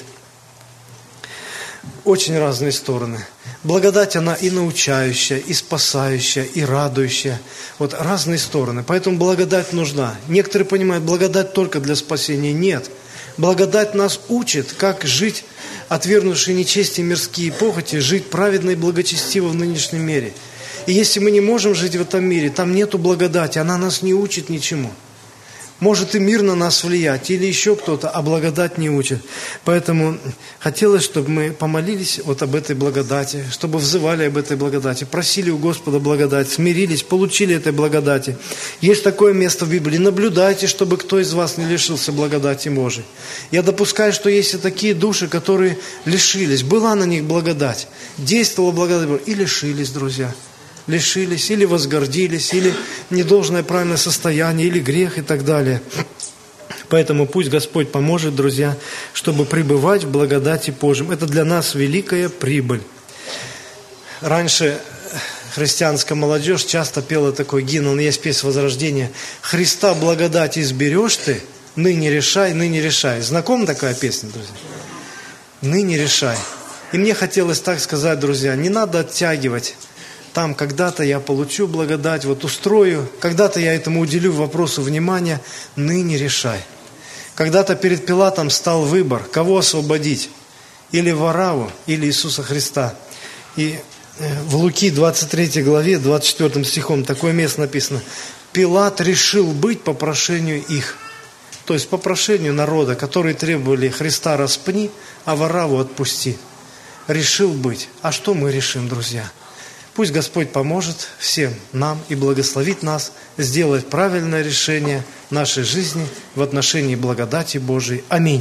Очень разные стороны. Благодать, она и научающая, и спасающая, и радующая. Вот разные стороны. Поэтому благодать нужна. Некоторые понимают, благодать только для спасения. Нет. Благодать нас учит, как жить, отвергнувшие нечестие мирские похоти, жить праведно и благочестиво в нынешнем мире. И если мы не можем жить в этом мире, там нету благодати, она нас не учит ничему. Может и мир на нас влиять, или еще кто-то, а благодать не учит. Поэтому хотелось, чтобы мы помолились вот об этой благодати, чтобы взывали об этой благодати, просили у Господа благодать, смирились, получили этой благодати. Есть такое место в Библии: наблюдайте, чтобы кто из вас не лишился благодати Божией. Я допускаю, что есть и такие души, которые лишились, была на них благодать, действовала благодать Божия, и лишились, друзья. Лишились, или возгордились, или недолжное правильное состояние, или грех и так далее. Поэтому пусть Господь поможет, друзья, чтобы пребывать в благодати Божьей. Это для нас великая прибыль. Раньше христианская молодежь часто пела такой гимн, есть песня Возрождения: «Христа благодать изберешь ты, ныне решай, ныне решай». Знакома такая песня, друзья? Ныне решай. И мне хотелось так сказать, друзья, не надо оттягивать. Там когда-то я получу благодать, вот устрою, когда-то я этому уделю вопросу внимания, ныне решай. Когда-то перед Пилатом стал выбор, кого освободить, или Варавву, или Иисуса Христа. И в Луки двадцать третьей главе, двадцать четвёртым стихом такое место написано: Пилат решил быть по прошению их. То есть по прошению народа, которые требовали: Христа распни, а Варавву отпусти. Решил быть. А что мы решим, друзья? Пусть Господь поможет всем нам и благословит нас сделать правильное решение в нашей жизни в отношении благодати Божией. Аминь.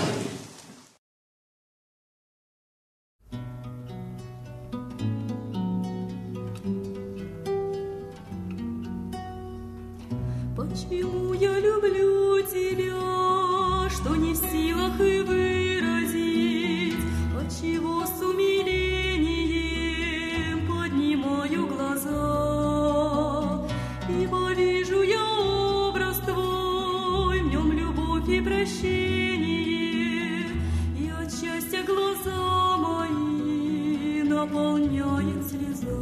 Почему я люблю тебя, что не в силах и выразить, отчего с умилением поднимаю глаза, ибо вижу я образ твой, в нем любовь и прощение, и от счастья глаза мои наполняет слеза.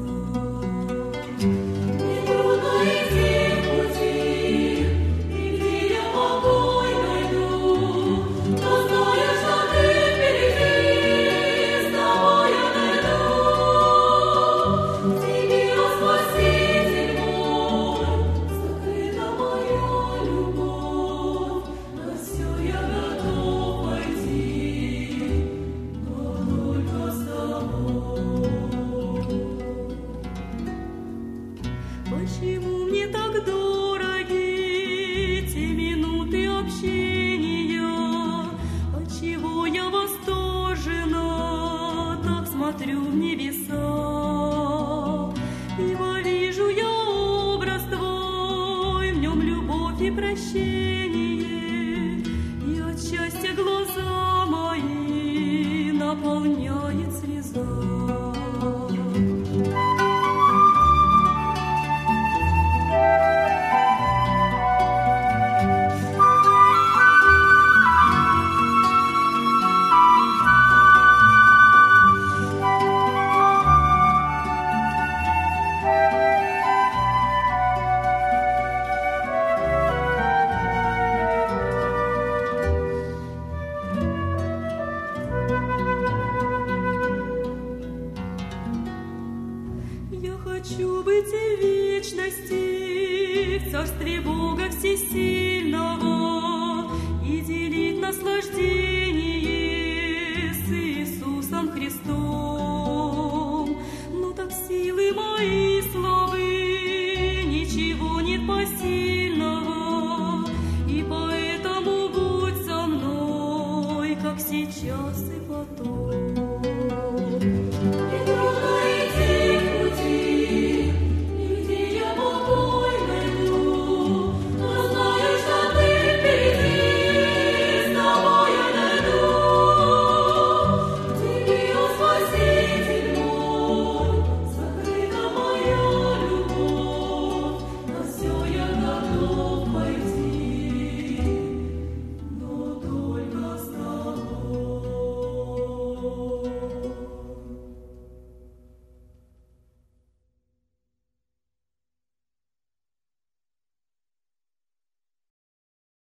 Почему мне так дороги те минуты общения? Отчего я восторжена, так смотрю в небеса? Ибо вижу я образ твой, в нем любовь и прощение, и от счастья глаза мои наполняет слеза. Хочу быть и в вечности, в царстве Бога Всесильного, и делить наслаждение с Иисусом Христом.